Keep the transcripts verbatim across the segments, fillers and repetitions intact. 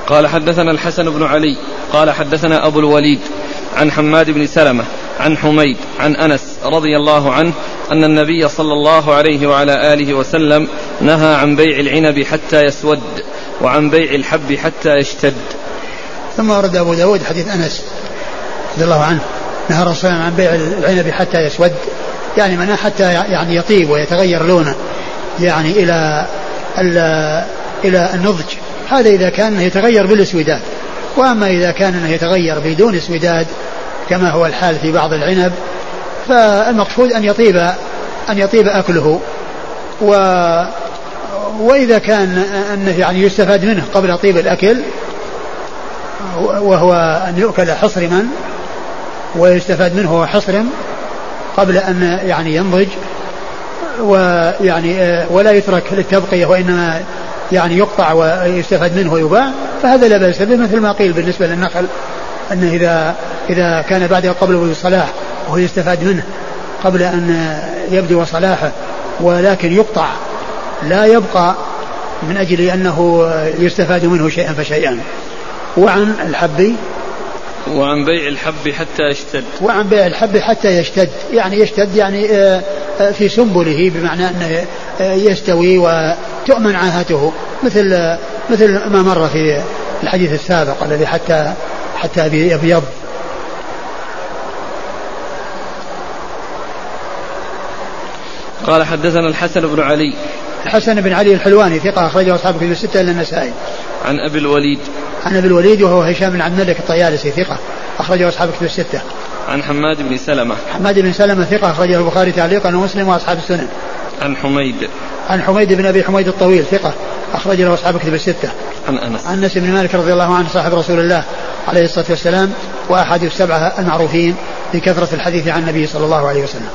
قال حدثنا الحسن بن علي قال حدثنا أبو الوليد عن حماد بن سلمة عن حميد عن أنس رضي الله عنه أن النبي صلى الله عليه وعلى آله وسلم نهى عن بيع العنب حتى يسود وعن بيع الحب حتى يشتد. ثم ورد أبو داود حديث أنس رضي الله عنه نهى الرسول عن بيع العنب حتى يسود، يعني منها حتى يعني يطيب ويتغير لونه يعني إلى إلى النضج. هذا إذا كان يتغير بالاسوداد، وأما إذا كان يتغير بدون اسوداد كما هو الحال في بعض العنب فالمقصود أن يطيب أن يطيب أكله. و وإذا كان أنه يعني يستفاد منه قبل طيب الأكل وهو أن يؤكل حصرما ويستفاد منه هو حصرا قبل أن يعني ينضج ويعني ولا يترك للتبقية وإنما يعني يقطع ويستفاد منه ويباع، فهذا لا بأس به، مثل ما قيل بالنسبة للنخل أنه إذا إذا كان بعد قبل الصلاح وهو يستفاد منه قبل أن يبدو صلاحه ولكن يقطع لا يبقى من أجل أنه يستفاد منه شيئا فشيئا. وعن الحب وعن بيع الحب حتى يشتد وعن بيع الحب حتى يشتد، يعني يشتد يعني في سنبله بمعنى أنه يستوي وتؤمن عاهته، مثل مثل ما مر في الحديث السابق الذي حتى حتى يبيض. قال حدثنا الحسن بن علي الحسن بن علي الحلواني ثقة أخرجه أصحاب كتب الستة إلا النسائي. عن أبي الوليد عن أبي الوليد وهو هشام بن عبد الملك الطيالسي ثقة أخرجه أصحاب كتب الستة. عن حماد بن سلمة حماد بن سلمة ثقة أخرجه البخاري تعليقا ومسلم وأصحاب السنن. عن حميد عن حميد بن أبي حميد الطويل ثقة أخرج له أصحاب كتب الستة. عن أنس عن أنس بن مالك رضي الله عنه صاحب رسول الله عليه الصلاة والسلام وأحد السبعة المعروفين بكثرة الحديث عن النبي صلى الله عليه وسلم.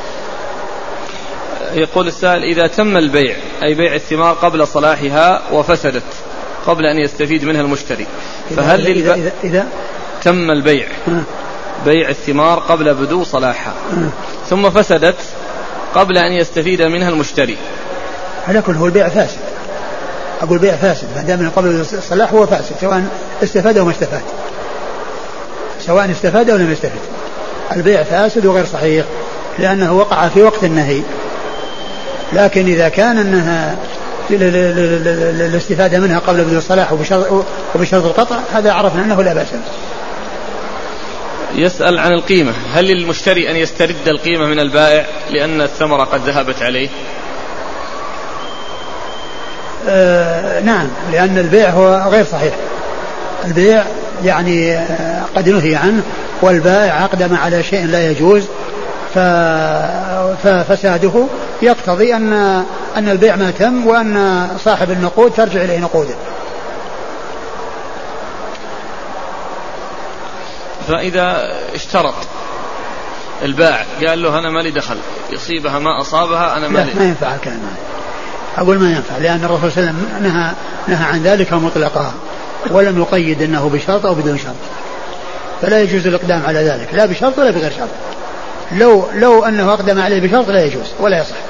يقول السائل: إذا تم البيع أي بيع الثمار قبل صلاحها وفسدت قبل أن يستفيد منها المشتري، فهل إذا, إذا, إذا, إذا تم البيع بيع الثمار قبل بدو صلاحها ثم فسدت قبل أن يستفيد منها المشتري، على كل هو البيع فاسد. أقول بيع فاسد ما دام من قبل الصلاح هو فاسد، سواء استفاد أو ما استفاد، سواء استفاد أو لم يستفد، البيع فاسد وغير صحيح لأنه وقع في وقت النهي. لكن إذا كان أنها الاستفادة منها قبل بدو الصلاح وبشرط القطع هذا عرفنا أنه لا بأس. يسأل عن القيمة: هل للمشتري أن يسترد القيمة من البائع لأن الثمرة قد ذهبت عليه؟ آه نعم، لأن البيع هو غير صحيح، البيع يعني قد نهي عنه والبائع أقدم على شيء لا يجوز، ففساده يقتضي أن أن البيع ما تم وأن صاحب النقود ترجع إليه نقوده. فإذا اشترط البائع قال له أنا ما لي دخل، يصيبها ما أصابها أنا ما لي، ما ينفع الكلام هذا، أقول ما ينفع، لأن الرسول صلى الله عليه وسلم نهى, نهى عن ذلك مطلقا ولم يقيد أنه بشرط أو بدون شرط، فلا يجوز الإقدام على ذلك لا بشرط ولا بغير شرط. لو لو أنه أقدم عليه بشرط لا يجوز ولا يصح.